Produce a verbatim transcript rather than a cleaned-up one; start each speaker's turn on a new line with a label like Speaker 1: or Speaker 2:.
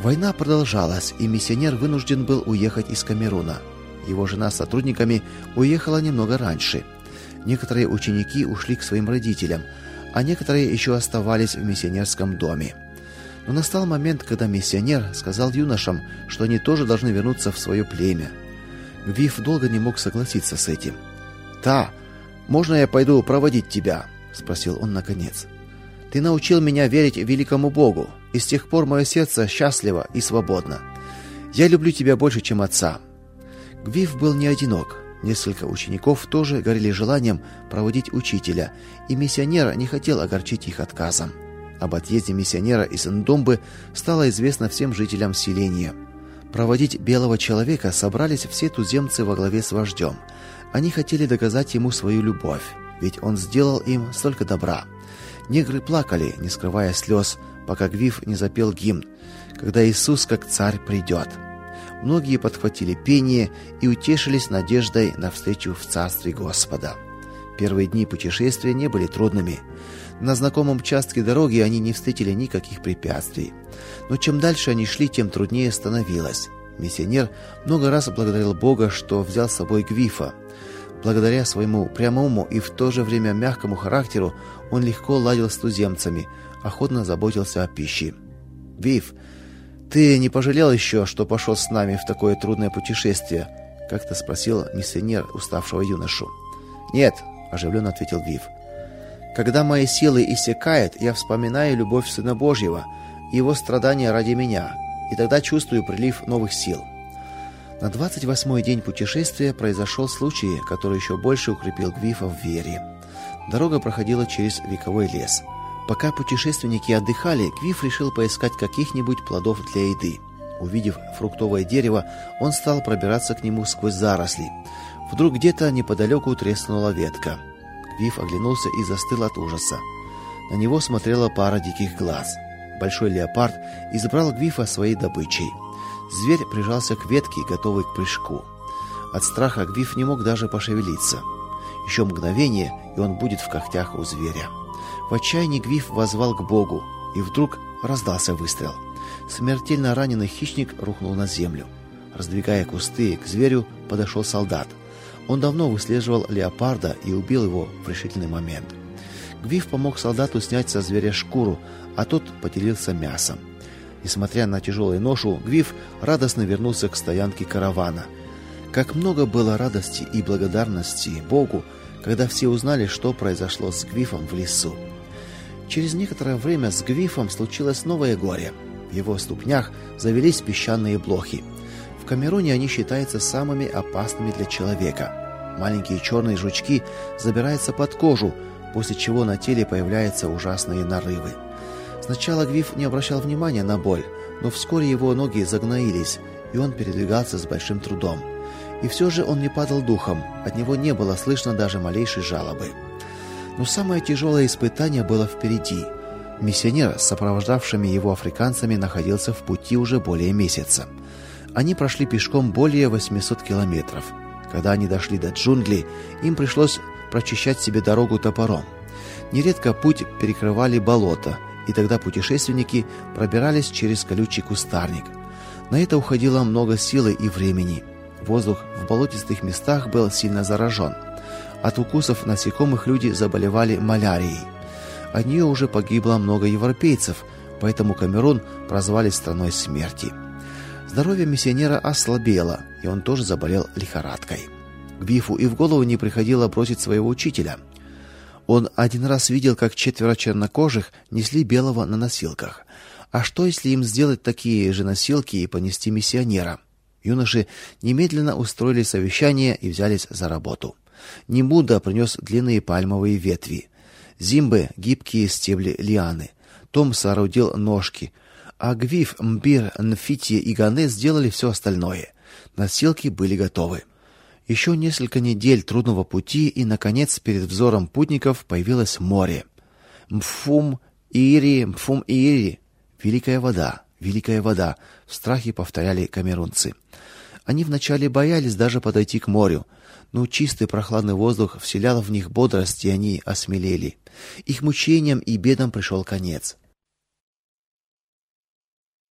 Speaker 1: Война продолжалась, и миссионер вынужден был уехать из Камеруна. Его жена с сотрудниками уехала немного раньше. Некоторые ученики ушли к своим родителям, а некоторые еще оставались в миссионерском доме. Но настал момент, когда миссионер сказал юношам, что они тоже должны вернуться в свое племя. Гвиф долго не мог согласиться с этим. "Та, можно я пойду проводить тебя?" спросил он наконец. "Ты научил меня верить великому Богу, и с тех пор мое сердце счастливо и свободно. Я люблю тебя больше, чем отца". Гвиф был не одинок. Несколько учеников тоже горели желанием проводить учителя, и миссионер не хотел огорчить их отказом. Об отъезде миссионера из Ндомбы стало известно всем жителям селения. Проводить белого человека собрались все туземцы во главе с вождем. Они хотели доказать ему свою любовь, ведь он сделал им столько добра. Негры плакали, не скрывая слез, пока Гвиф не запел гимн «Когда Иисус как царь придет». Многие подхватили пение и утешились надеждой на встречу в царстве Господа. Первые дни путешествия не были трудными. На знакомом участке дороги они не встретили никаких препятствий. Но чем дальше они шли, тем труднее становилось. Миссионер много раз благодарил Бога, что взял с собой Гвифа. Благодаря своему прямому и в то же время мягкому характеру он легко ладил с туземцами, охотно заботился о пище. "Гвиф, ты не пожалел еще, что пошел с нами в такое трудное путешествие?" как-то спросил миссионер уставшего юношу. "Нет", оживленно ответил Гвиф. "Когда мои силы иссякают, я вспоминаю любовь Сына Божьего и его страдания ради меня, и тогда чувствую прилив новых сил". На двадцать восьмой день путешествия произошел случай, который еще больше укрепил Гвифа в вере. Дорога проходила через вековой лес. Пока путешественники отдыхали, Гвиф решил поискать каких-нибудь плодов для еды. Увидев фруктовое дерево, он стал пробираться к нему сквозь заросли. Вдруг где-то неподалеку треснула ветка. Гвиф оглянулся и застыл от ужаса. На него смотрела пара диких глаз. Большой леопард избрал Гвифа своей добычей. Зверь прижался к ветке, готовый к прыжку. От страха Гвиф не мог даже пошевелиться. Еще мгновение, и он будет в когтях у зверя. В отчаянии Гвиф воззвал к Богу, и вдруг раздался выстрел. Смертельно раненый хищник рухнул на землю. Раздвигая кусты, к зверю подошел солдат. Он давно выслеживал леопарда и убил его в решительный момент. Гвиф помог солдату снять со зверя шкуру, а тот поделился мясом. Несмотря на тяжелую ношу, Гвиф радостно вернулся к стоянке каравана. Как много было радости и благодарности Богу, когда все узнали, что произошло с Гвифом в лесу. Через некоторое время с Гвифом случилось новое горе. В его ступнях завелись песчаные блохи. В Камеруне они считаются самыми опасными для человека. Маленькие черные жучки забираются под кожу, после чего на теле появляются ужасные нарывы. Сначала Гвиф не обращал внимания на боль, но вскоре его ноги загноились, и он передвигался с большим трудом. И все же он не падал духом, от него не было слышно даже малейшей жалобы. Но самое тяжелое испытание было впереди. Миссионер с сопровождавшими его африканцами находился в пути уже более месяца. Они прошли пешком более восьмисот километров. Когда они дошли до джунглей, им пришлось прочищать себе дорогу топором. Нередко путь перекрывали болота, и тогда путешественники пробирались через колючий кустарник. На это уходило много силы и времени. Воздух в болотистых местах был сильно заражен. От укусов насекомых люди заболевали малярией. От нее уже погибло много европейцев, поэтому Камерун прозвали страной смерти. Здоровье миссионера ослабело, и он тоже заболел лихорадкой. Гвифу и в голову не приходило бросить своего учителя. Он один раз видел, как четверо чернокожих несли белого на носилках. А что, если им сделать такие же носилки и понести миссионера? Юноши немедленно устроили совещание и взялись за работу. Нимбуда принес длинные пальмовые ветви, Зимбе гибкие стебли лианы, Том соорудил ножки, а Гвиф, Мбир, Нфити и Гане сделали все остальное. Носилки были готовы. Еще несколько недель трудного пути, и наконец перед взором путников появилось море. Мфум Ири, Мфум Ири, великая вода, великая вода, в страхе повторяли камерунцы. Они вначале боялись даже подойти к морю, но чистый прохладный воздух вселял в них бодрость, и они осмелели. Их мучениям и бедам пришел конец.